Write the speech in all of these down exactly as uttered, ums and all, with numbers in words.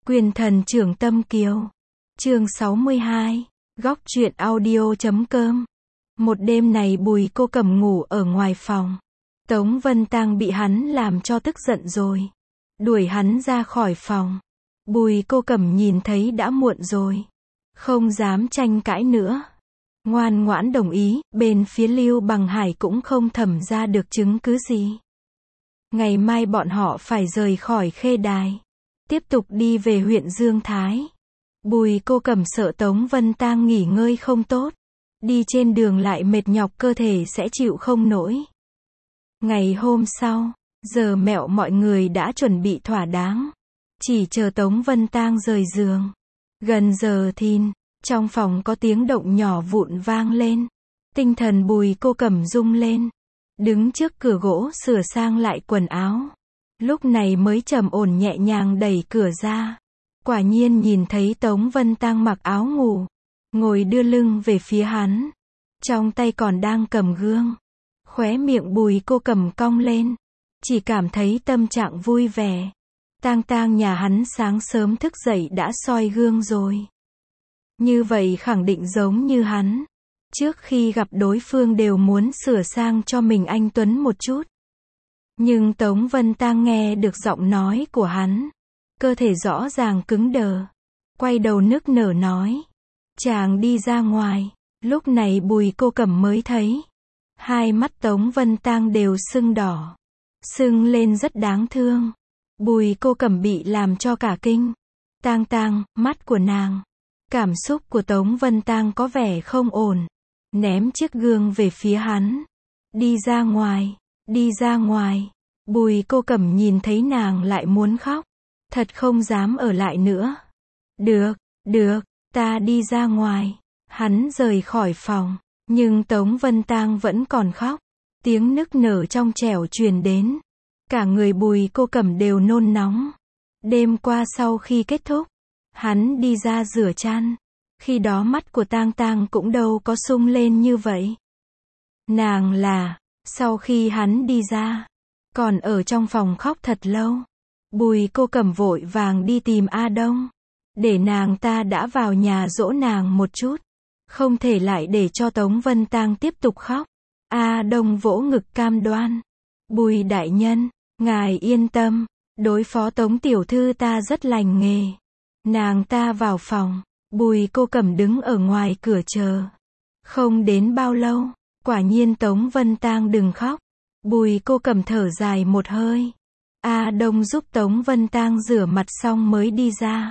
Quyền thần trưởng tâm kiều. Chương sáu mươi hai. Góc truyện audio chấm com. Một đêm này Bùi Cô Cẩm ngủ ở ngoài phòng. Tống Vân Tang bị hắn làm cho tức giận rồi. Đuổi hắn ra khỏi phòng. Bùi Cô Cẩm nhìn thấy đã muộn rồi. Không dám tranh cãi nữa. Ngoan ngoãn đồng ý, bên phía Lưu Bằng Hải cũng không thẩm ra được chứng cứ gì. Ngày mai bọn họ phải rời khỏi Khê Đài. Tiếp tục đi về huyện Dương Thái. Bùi Cô Cẩm sợ Tống Vân Tang nghỉ ngơi không tốt. Đi trên đường lại mệt nhọc cơ thể sẽ chịu không nổi. Ngày hôm sau, giờ mẹo mọi người đã chuẩn bị thỏa đáng. Chỉ chờ Tống Vân Tang rời giường. Gần giờ thìn, trong phòng có tiếng động nhỏ vụn vang lên. Tinh thần Bùi Cô Cẩm rung lên. Đứng trước cửa gỗ sửa sang lại quần áo. Lúc này mới trầm ổn nhẹ nhàng đẩy cửa ra. Quả nhiên nhìn thấy Tống Vân Tang mặc áo ngủ. Ngồi đưa lưng về phía hắn. Trong tay còn đang cầm gương. Khóe miệng Bùi Cô Cẩm cong lên. Chỉ cảm thấy tâm trạng vui vẻ. Tang Tang nhà hắn sáng sớm thức dậy đã soi gương rồi. Như vậy khẳng định giống như hắn. Trước khi gặp đối phương đều muốn sửa sang cho mình anh tuấn một chút. Nhưng Tống Vân Tang nghe được giọng nói của hắn. Cơ thể rõ ràng cứng đờ. Quay đầu nức nở nói. Chàng đi ra ngoài. Lúc này Bùi Cô Cẩm mới thấy. Hai mắt Tống Vân Tang đều sưng đỏ. Sưng lên rất đáng thương. Bùi Cô Cẩm bị làm cho cả kinh. Tang Tang, mắt của nàng. Cảm xúc của Tống Vân Tang có vẻ không ổn. Ném chiếc gương về phía hắn. Đi ra ngoài, đi ra ngoài. Bùi Cô Cẩm nhìn thấy nàng lại muốn khóc. Thật không dám ở lại nữa. Được, được, ta đi ra ngoài. Hắn rời khỏi phòng. Nhưng Tống Vân Tang vẫn còn khóc. Tiếng nức nở trong trẻo truyền đến. Cả người Bùi Cô Cẩm đều nôn nóng. Đêm qua sau khi kết thúc, hắn đi ra rửa chăn. Khi đó mắt của Tang Tang cũng đâu có sung lên như vậy. Nàng là, sau khi hắn đi ra, còn ở trong phòng khóc thật lâu. Bùi Cô Cẩm vội vàng đi tìm A Đông. Để nàng ta đã vào nhà dỗ nàng một chút. Không thể lại để cho Tống Vân Tang tiếp tục khóc. A Đông vỗ ngực cam đoan. Bùi đại nhân, ngài yên tâm. Đối phó Tống tiểu thư ta rất lành nghề. Nàng ta vào phòng. Bùi Cô Cẩm đứng ở ngoài cửa chờ. Không đến bao lâu, quả nhiên Tống Vân Tang đừng khóc. Bùi Cô Cẩm thở dài một hơi. A Đông giúp Tống Vân Tang rửa mặt xong mới đi ra.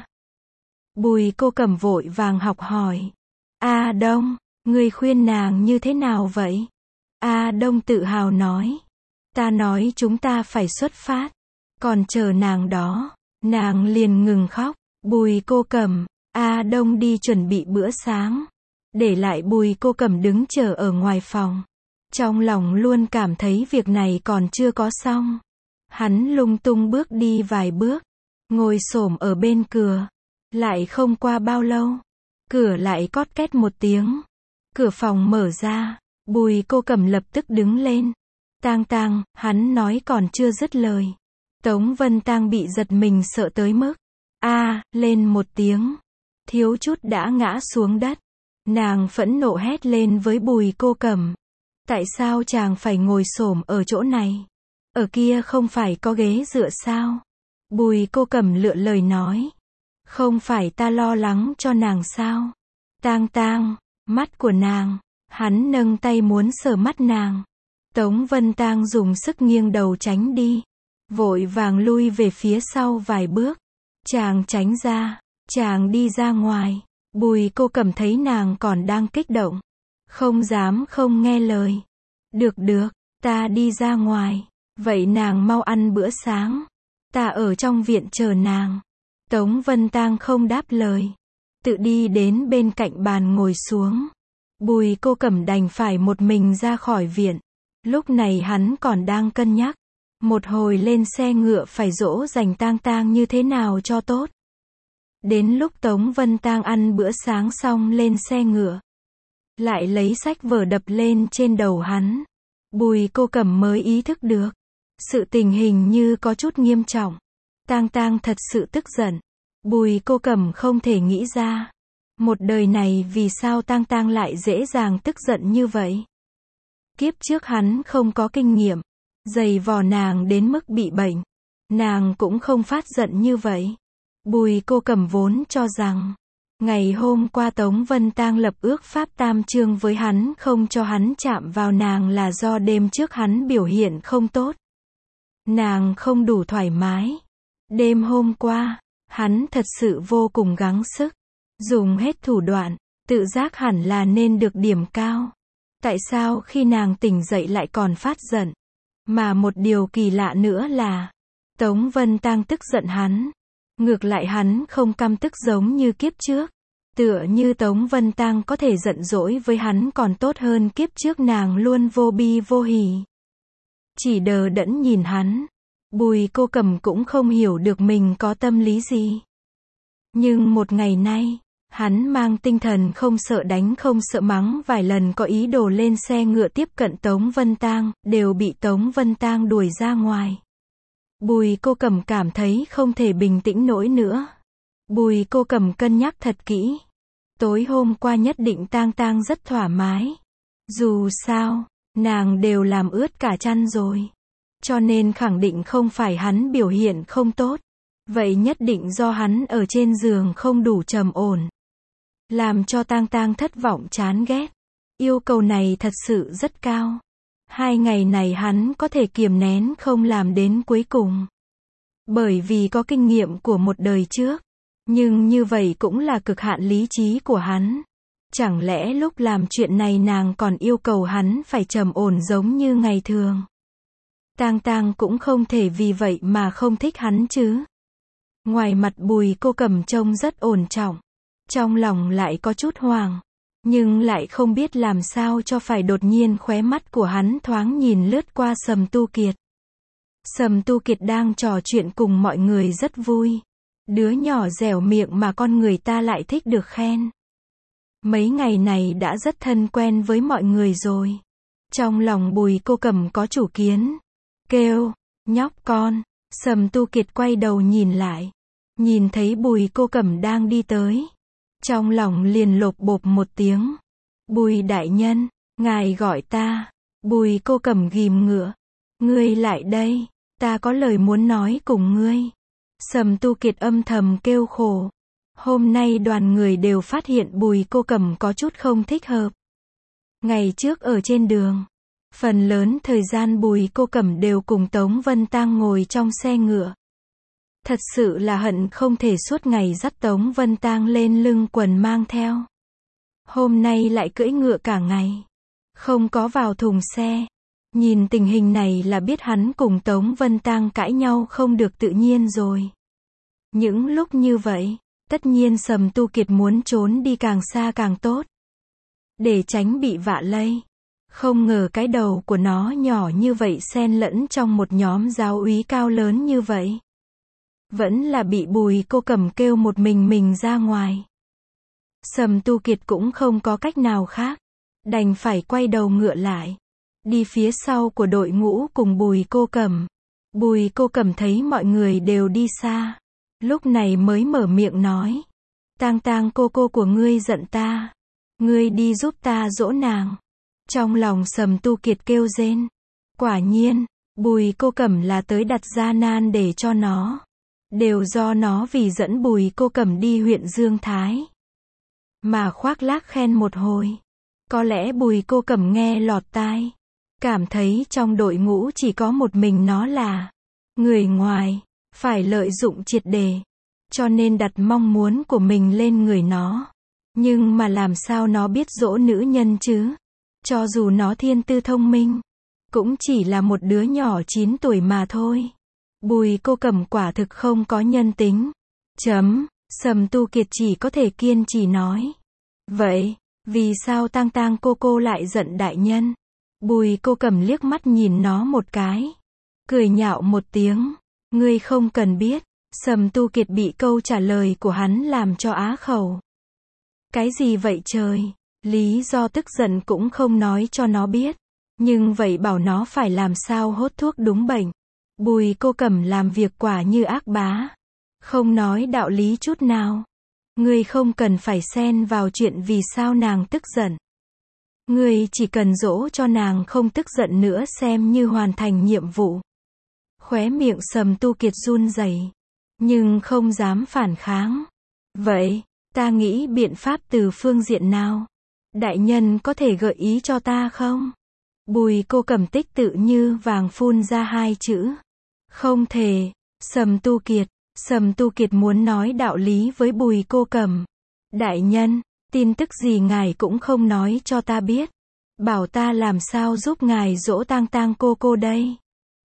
Bùi Cô Cẩm vội vàng học hỏi. A Đông, ngươi khuyên nàng như thế nào vậy? A Đông tự hào nói. Ta nói chúng ta phải xuất phát. Còn chờ nàng đó, nàng liền ngừng khóc. Bùi Cô Cẩm, A Đông đi chuẩn bị bữa sáng. Để lại Bùi Cô Cẩm đứng chờ ở ngoài phòng. Trong lòng luôn cảm thấy việc này còn chưa có xong. Hắn lung tung bước đi vài bước. Ngồi xổm ở bên cửa. Lại không qua bao lâu. Cửa lại cót két một tiếng. Cửa phòng mở ra. Bùi Cô Cẩm lập tức đứng lên. Tang Tang, hắn nói còn chưa dứt lời. Tống Vân Tang bị giật mình sợ tới mức. A, lên một tiếng. Thiếu chút đã ngã xuống đất. Nàng phẫn nộ hét lên với Bùi Cô Cẩm. Tại sao chàng phải ngồi xổm ở chỗ này? Ở kia không phải có ghế dựa sao? Bùi Cô Cẩm lựa lời nói. Không phải ta lo lắng cho nàng sao? Tang Tang, mắt của nàng. Hắn nâng tay muốn sờ mắt nàng. Tống Vân Tang dùng sức nghiêng đầu tránh đi. Vội vàng lui về phía sau vài bước. Chàng tránh ra. Chàng đi ra ngoài. Bùi Cô Cẩm thấy nàng còn đang kích động. Không dám không nghe lời. Được được, ta đi ra ngoài. Vậy nàng mau ăn bữa sáng. Ta ở trong viện chờ nàng. Tống Vân Tang không đáp lời. Tự đi đến bên cạnh bàn ngồi xuống. Bùi Cô Cẩm đành phải một mình ra khỏi viện. Lúc này hắn còn đang cân nhắc. Một hồi lên xe ngựa phải dỗ dành Tang Tang như thế nào cho tốt. Đến lúc Tống Vân Tang ăn bữa sáng xong lên xe ngựa. Lại lấy sách vở đập lên trên đầu hắn. Bùi Cô Cẩm mới ý thức được. Sự tình hình như có chút nghiêm trọng. Tang Tang thật sự tức giận. Bùi Cô Cẩm không thể nghĩ ra. Một đời này vì sao Tang Tang lại dễ dàng tức giận như vậy. Kiếp trước hắn không có kinh nghiệm, giày vò nàng đến mức bị bệnh. Nàng cũng không phát giận như vậy. Bùi Cô Cẩm vốn cho rằng, ngày hôm qua Tống Vân Tang lập ước pháp tam chương với hắn không cho hắn chạm vào nàng là do đêm trước hắn biểu hiện không tốt. Nàng không đủ thoải mái. Đêm hôm qua, hắn thật sự vô cùng gắng sức, dùng hết thủ đoạn, tự giác hẳn là nên được điểm cao. Tại sao khi nàng tỉnh dậy lại còn phát giận? Mà một điều kỳ lạ nữa là, Tống Vân Tang tức giận hắn. Ngược lại hắn không căm tức giống như kiếp trước. Tựa như Tống Vân Tang có thể giận dỗi với hắn còn tốt hơn kiếp trước nàng luôn vô bi vô hỉ. Chỉ đờ đẫn nhìn hắn. Bùi Cô Cẩm cũng không hiểu được mình có tâm lý gì. Nhưng một ngày nay, hắn mang tinh thần không sợ đánh không sợ mắng vài lần có ý đồ lên xe ngựa tiếp cận Tống Vân Tang, đều bị Tống Vân Tang đuổi ra ngoài. Bùi Cô Cẩm cảm thấy không thể bình tĩnh nổi nữa. Bùi Cô Cẩm cân nhắc thật kỹ. Tối hôm qua nhất định Tang Tang rất thoải mái. Dù sao, nàng đều làm ướt cả chăn rồi. Cho nên khẳng định không phải hắn biểu hiện không tốt. Vậy nhất định do hắn ở trên giường không đủ trầm ổn. Làm cho Tang Tang thất vọng chán ghét. Yêu cầu này thật sự rất cao. Hai ngày này hắn có thể kiềm nén không làm đến cuối cùng. Bởi vì có kinh nghiệm của một đời trước. Nhưng như vậy cũng là cực hạn lý trí của hắn. Chẳng lẽ lúc làm chuyện này nàng còn yêu cầu hắn phải trầm ổn giống như ngày thường. Tang Tang cũng không thể vì vậy mà không thích hắn chứ. Ngoài mặt Bùi Cô Cẩm trông rất ổn trọng. Trong lòng lại có chút hoang. Nhưng lại không biết làm sao cho phải đột nhiên khóe mắt của hắn thoáng nhìn lướt qua Sầm Tu Kiệt. Sầm Tu Kiệt đang trò chuyện cùng mọi người rất vui. Đứa nhỏ dẻo miệng mà con người ta lại thích được khen. Mấy ngày này đã rất thân quen với mọi người rồi. Trong lòng Bùi Cô Cẩm có chủ kiến. Kêu, nhóc con. Sầm Tu Kiệt quay đầu nhìn lại. Nhìn thấy Bùi Cô Cẩm đang đi tới. Trong lòng liền lộp bộp một tiếng. Bùi đại nhân, ngài gọi ta. Bùi Cô Cẩm ghìm ngựa. Ngươi lại đây, ta có lời muốn nói cùng ngươi. Sầm Tu Kiệt âm thầm kêu khổ. Hôm nay đoàn người đều phát hiện Bùi Cô Cẩm có chút không thích hợp. Ngày trước ở trên đường, phần lớn thời gian Bùi Cô Cẩm đều cùng Tống Vân Tang ngồi trong xe ngựa. Thật sự là hận không thể suốt ngày dắt Tống Vân Tang lên lưng quần mang theo. Hôm nay lại cưỡi ngựa cả ngày. Không có vào thùng xe. Nhìn tình hình này là biết hắn cùng Tống Vân Tang cãi nhau không được tự nhiên rồi. Những lúc như vậy, tất nhiên Sầm Tu Kiệt muốn trốn đi càng xa càng tốt. Để tránh bị vạ lây. Không ngờ cái đầu của nó nhỏ như vậy xen lẫn trong một nhóm giáo úy cao lớn như vậy. Vẫn là bị Bùi Cô Cẩm kêu một mình mình ra ngoài. Sầm Tu Kiệt cũng không có cách nào khác. Đành phải quay đầu ngựa lại. Đi phía sau của đội ngũ cùng Bùi Cô Cẩm. Bùi Cô Cẩm thấy mọi người đều đi xa. Lúc này mới mở miệng nói. Tang Tang cô cô của ngươi giận ta. Ngươi đi giúp ta dỗ nàng. Trong lòng Sầm Tu Kiệt kêu rên. Quả nhiên, Bùi Cô Cẩm là tới đặt ra nan để cho nó. Đều do nó vì dẫn Bùi Cô Cẩm đi huyện Dương Thái. Mà khoác lác khen một hồi. Có lẽ Bùi Cô Cẩm nghe lọt tai. Cảm thấy trong đội ngũ chỉ có một mình nó là người ngoài, phải lợi dụng triệt để. Cho nên đặt mong muốn của mình lên người nó. Nhưng mà làm sao nó biết dỗ nữ nhân chứ? Cho dù nó thiên tư thông minh, cũng chỉ là một đứa nhỏ chín tuổi mà thôi. Bùi Cô Cẩm quả thực không có nhân tính. Chấm, Sầm Tu Kiệt chỉ có thể kiên trì nói. Vậy, vì sao Tang Tang cô cô lại giận đại nhân? Bùi Cô Cẩm liếc mắt nhìn nó một cái. Cười nhạo một tiếng. Ngươi không cần biết. Sầm Tu Kiệt bị câu trả lời của hắn làm cho á khẩu. Cái gì vậy trời? Lý do tức giận cũng không nói cho nó biết. Nhưng vậy bảo nó phải làm sao hốt thuốc đúng bệnh. Bùi Cô Cẩm làm việc quả như ác bá. Không nói đạo lý chút nào. Ngươi không cần phải xen vào chuyện vì sao nàng tức giận. Ngươi chỉ cần dỗ cho nàng không tức giận nữa xem như hoàn thành nhiệm vụ. Khóe miệng Sầm Tu Kiệt run rẩy, nhưng không dám phản kháng. Vậy, ta nghĩ biện pháp từ phương diện nào? Đại nhân có thể gợi ý cho ta không? Bùi Cô Cẩm tích tự như vàng phun ra hai chữ. Không thể. Sầm Tu Kiệt. Sầm Tu Kiệt muốn nói đạo lý với Bùi Cô Cẩm. Đại nhân, tin tức gì ngài cũng không nói cho ta biết. Bảo ta làm sao giúp ngài dỗ tang tang cô cô đây?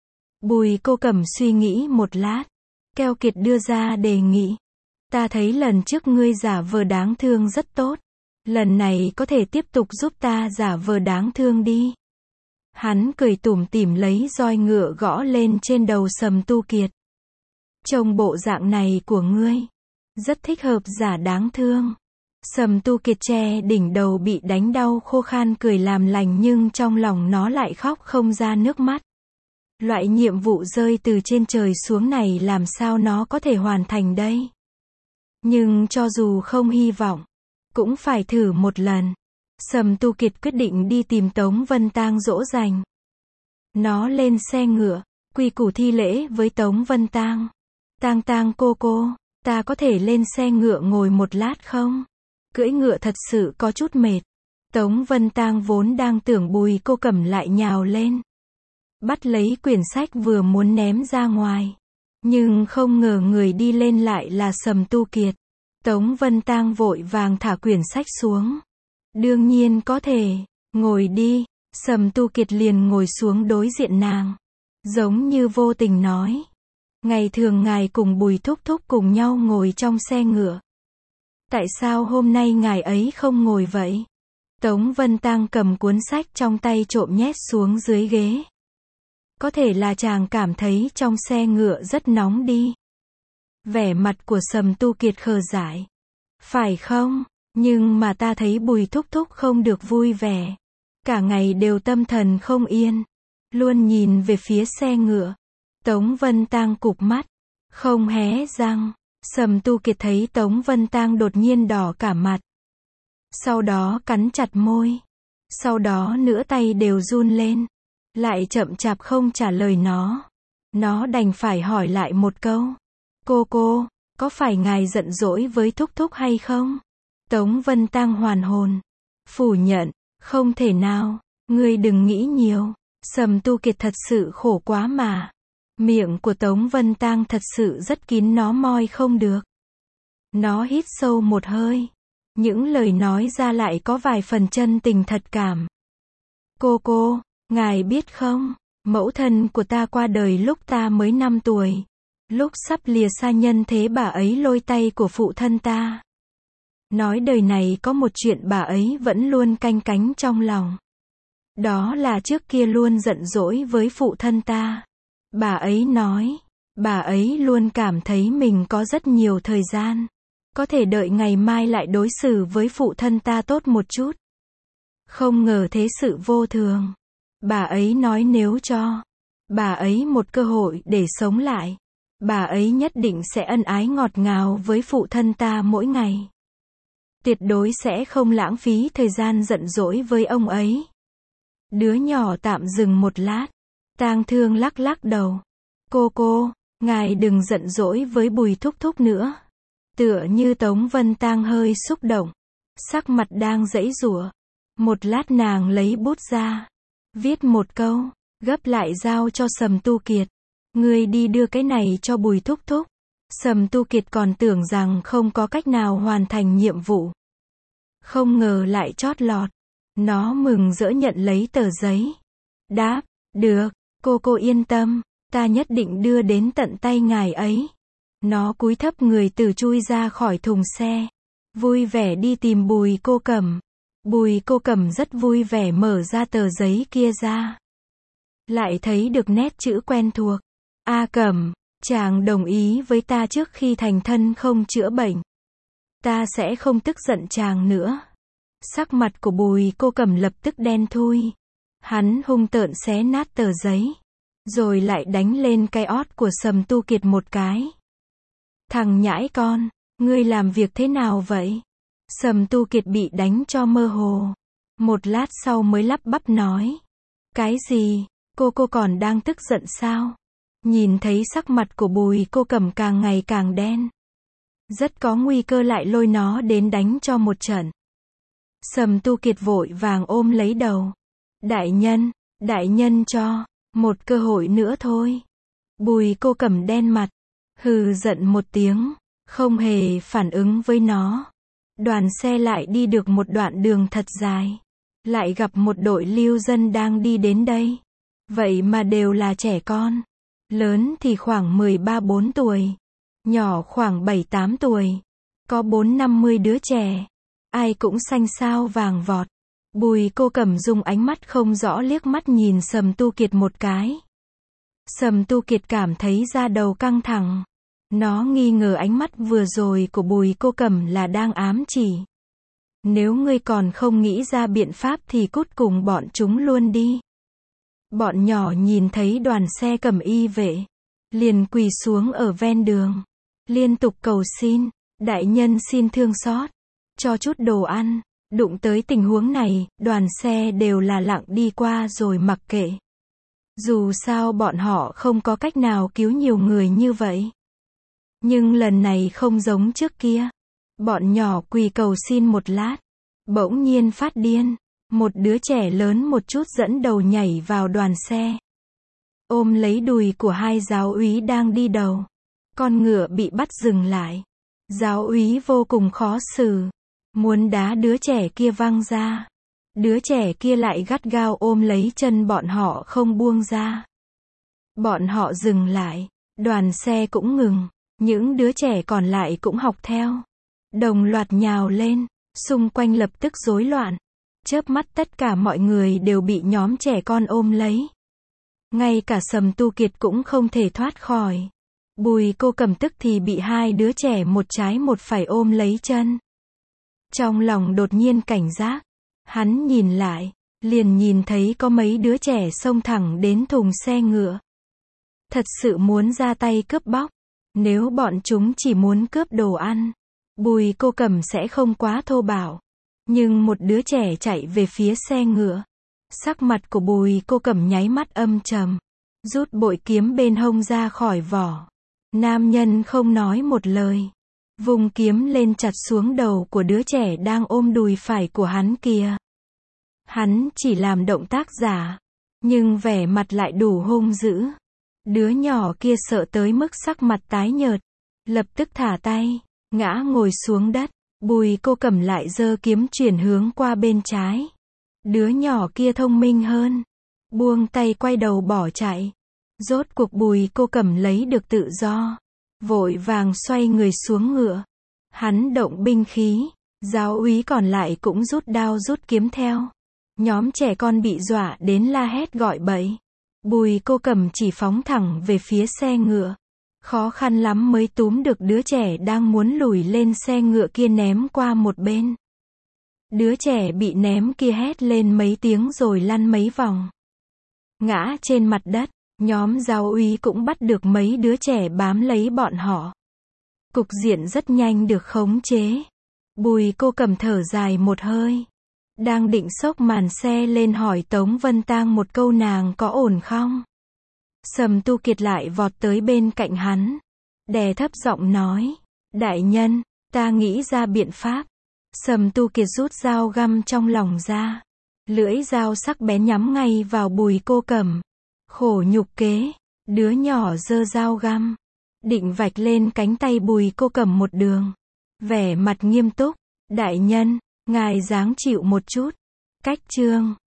Bùi Cô Cẩm suy nghĩ một lát. Keo kiệt đưa ra đề nghị. Ta thấy lần trước ngươi giả vờ đáng thương rất tốt. Lần này có thể tiếp tục giúp ta giả vờ đáng thương đi. Hắn cười tủm tỉm lấy roi ngựa gõ lên trên đầu Sầm Tu Kiệt. Trông bộ dạng này của ngươi, rất thích hợp giả đáng thương. Sầm Tu Kiệt che đỉnh đầu bị đánh đau khô khan cười làm lành nhưng trong lòng nó lại khóc không ra nước mắt. Loại nhiệm vụ rơi từ trên trời xuống này làm sao nó có thể hoàn thành đây? Nhưng cho dù không hy vọng, cũng phải thử một lần. Sầm Tu Kiệt quyết định đi tìm Tống Vân Tang dỗ dành. Nó lên xe ngựa, quy củ thi lễ với Tống Vân Tang. Tang Tang cô cô, ta có thể lên xe ngựa ngồi một lát không? Cưỡi ngựa thật sự có chút mệt. Tống Vân Tang vốn đang tưởng Bùi Cô Cẩm lại nhào lên. Bắt lấy quyển sách vừa muốn ném ra ngoài. Nhưng không ngờ người đi lên lại là Sầm Tu Kiệt. Tống Vân Tang vội vàng thả quyển sách xuống. Đương nhiên có thể, ngồi đi. Sầm Tu Kiệt liền ngồi xuống đối diện nàng. Giống như vô tình nói. Ngày thường ngài cùng Bùi thúc thúc cùng nhau ngồi trong xe ngựa. Tại sao hôm nay ngài ấy không ngồi vậy? Tống Vân Tang cầm cuốn sách trong tay trộm nhét xuống dưới ghế. Có thể là chàng cảm thấy trong xe ngựa rất nóng đi. Vẻ mặt của Sầm Tu Kiệt khờ dại. Phải không? Nhưng mà ta thấy Bùi thúc thúc không được vui vẻ. Cả ngày đều tâm thần không yên. Luôn nhìn về phía xe ngựa. Tống Vân Tang cụp mắt. Không hé răng. Sầm Tu Kiệt thấy Tống Vân Tang đột nhiên đỏ cả mặt. Sau đó cắn chặt môi. Sau đó nửa tay đều run lên. Lại chậm chạp không trả lời nó. Nó đành phải hỏi lại một câu. Cô cô, có phải ngài giận dỗi với thúc thúc hay không? Tống Vân Tang hoàn hồn. Phủ nhận. Không thể nào. Ngươi đừng nghĩ nhiều. Sầm Tu Kiệt thật sự khổ quá mà. Miệng của Tống Vân Tang thật sự rất kín nó moi không được. Nó hít sâu một hơi. Những lời nói ra lại có vài phần chân tình thật cảm. Cô cô, ngài biết không, mẫu thân của ta qua đời lúc ta mới năm tuổi. Lúc sắp lìa xa nhân thế bà ấy lôi tay của phụ thân ta. Nói đời này có một chuyện bà ấy vẫn luôn canh cánh trong lòng. Đó là trước kia luôn giận dỗi với phụ thân ta. Bà ấy nói, bà ấy luôn cảm thấy mình có rất nhiều thời gian. Có thể đợi ngày mai lại đối xử với phụ thân ta tốt một chút. Không ngờ thế sự vô thường. Bà ấy nói nếu cho bà ấy một cơ hội để sống lại, bà ấy nhất định sẽ ân ái ngọt ngào với phụ thân ta mỗi ngày. Tuyệt đối sẽ không lãng phí thời gian giận dỗi với ông ấy. Đứa nhỏ tạm dừng một lát. Tang Thương lắc lắc đầu. Cô cô, ngài đừng giận dỗi với Bùi thúc thúc nữa. Tựa như Tống Vân Tang hơi xúc động. Sắc mặt đang giãy giụa. Một lát nàng lấy bút ra. Viết một câu. Gấp lại giao cho Sầm Tu Kiệt. Ngươi đi đưa cái này cho Bùi thúc thúc. Sầm Tu Kiệt còn tưởng rằng không có cách nào hoàn thành nhiệm vụ. Không ngờ lại chót lọt. Nó mừng rỡ nhận lấy tờ giấy. Đáp, được, cô cô yên tâm, ta nhất định đưa đến tận tay ngài ấy. Nó cúi thấp người từ chui ra khỏi thùng xe. Vui vẻ đi tìm Bùi Cô Cẩm. Bùi Cô Cẩm rất vui vẻ mở ra tờ giấy kia ra. Lại thấy được nét chữ quen thuộc. A Cẩm, chàng đồng ý với ta trước khi thành thân không chữa bệnh. Ta sẽ không tức giận chàng nữa. Sắc mặt của Bùi Cô Cẩm lập tức đen thui. Hắn hung tợn xé nát tờ giấy. Rồi lại đánh lên cái ót của Sầm Tu Kiệt một cái. Thằng nhãi con, ngươi làm việc thế nào vậy? Sầm Tu Kiệt bị đánh cho mơ hồ. Một lát sau mới lắp bắp nói. Cái gì? Cô cô còn đang tức giận sao? Nhìn thấy sắc mặt của Bùi Cô Cẩm càng ngày càng đen. Rất có nguy cơ lại lôi nó đến đánh cho một trận. Sầm Tu Kiệt vội vàng ôm lấy đầu. Đại nhân, đại nhân cho một cơ hội nữa thôi. Bùi Cô Cẩm đen mặt, hừ giận một tiếng, không hề phản ứng với nó. Đoàn xe lại đi được một đoạn đường thật dài, lại gặp một đội lưu dân đang đi đến đây. Vậy mà đều là trẻ con, lớn thì khoảng mười ba bốn tuổi, nhỏ khoảng bảy tám tuổi, có bốn năm mươi đứa trẻ, ai cũng xanh xao vàng vọt. Bùi Cô Cẩm dùng ánh mắt không rõ liếc mắt nhìn Sầm Tu Kiệt một cái. Sầm Tu Kiệt cảm thấy da đầu căng thẳng. Nó nghi ngờ ánh mắt vừa rồi của Bùi Cô Cẩm là đang ám chỉ. Nếu ngươi còn không nghĩ ra biện pháp thì cút cùng bọn chúng luôn đi. Bọn nhỏ nhìn thấy đoàn xe cầm y vệ, liền quỳ xuống ở ven đường, liên tục cầu xin, đại nhân xin thương xót, cho chút đồ ăn. Đụng tới tình huống này, đoàn xe đều là lặng đi qua rồi mặc kệ. Dù sao bọn họ không có cách nào cứu nhiều người như vậy. Nhưng lần này không giống trước kia. Bọn nhỏ quỳ cầu xin một lát, bỗng nhiên phát điên. Một đứa trẻ lớn một chút dẫn đầu nhảy vào đoàn xe, ôm lấy đùi của hai giáo úy đang đi đầu. Con ngựa bị bắt dừng lại. Giáo úy vô cùng khó xử, muốn đá đứa trẻ kia văng ra. Đứa trẻ kia lại gắt gao ôm lấy chân bọn họ không buông ra. Bọn họ dừng lại, đoàn xe cũng ngừng. Những đứa trẻ còn lại cũng học theo, đồng loạt nhào lên, xung quanh lập tức rối loạn. Chớp mắt tất cả mọi người đều bị nhóm trẻ con ôm lấy. Ngay cả Sầm Tu Kiệt cũng không thể thoát khỏi. Bùi Cô Cẩm tức thì bị hai đứa trẻ một trái một phải ôm lấy chân. Trong lòng đột nhiên cảnh giác, hắn nhìn lại, liền nhìn thấy có mấy đứa trẻ xông thẳng đến thùng xe ngựa. Thật sự muốn ra tay cướp bóc. Nếu bọn chúng chỉ muốn cướp đồ ăn, Bùi Cô Cẩm sẽ không quá thô bạo. Nhưng một đứa trẻ chạy về phía xe ngựa. Sắc mặt của Bùi Cô Cẩm nháy mắt âm trầm, rút bội kiếm bên hông ra khỏi vỏ. Nam nhân không nói một lời, vùng kiếm lên chặt xuống đầu của đứa trẻ đang ôm đùi phải của hắn kia. Hắn chỉ làm động tác giả, nhưng vẻ mặt lại đủ hung dữ. Đứa nhỏ kia sợ tới mức sắc mặt tái nhợt, lập tức thả tay, ngã ngồi xuống đất. Bùi Cô Cẩm lại giơ kiếm chuyển hướng qua bên trái. Đứa nhỏ kia thông minh hơn, buông tay quay đầu bỏ chạy. Rốt cuộc Bùi Cô Cẩm lấy được tự do, vội vàng xoay người xuống ngựa. Hắn động binh khí, giáo úy còn lại cũng rút đao rút kiếm theo. Nhóm trẻ con bị dọa đến la hét gọi bậy. Bùi Cô Cẩm chỉ phóng thẳng về phía xe ngựa. Khó khăn lắm mới túm được đứa trẻ đang muốn lùi lên xe ngựa kia ném qua một bên. Đứa trẻ bị ném kia hét lên mấy tiếng rồi lăn mấy vòng, ngã trên mặt đất. Nhóm giáo úy cũng bắt được mấy đứa trẻ bám lấy bọn họ. Cục diện rất nhanh được khống chế. Bùi Cô Cẩm thở dài một hơi, đang định xốc màn xe lên hỏi Tống Vân Tang một câu nàng có ổn không. Sầm Tu Kiệt lại vọt tới bên cạnh hắn, đè thấp giọng nói, đại nhân, ta nghĩ ra biện pháp. Sầm Tu Kiệt rút dao găm trong lòng ra, lưỡi dao sắc bén nhắm ngay vào Bùi Cô Cẩm. Khổ nhục kế, đứa nhỏ giơ dao găm, định vạch lên cánh tay Bùi Cô Cẩm một đường. Vẻ mặt nghiêm túc, đại nhân, ngài giáng chịu một chút. Cách chương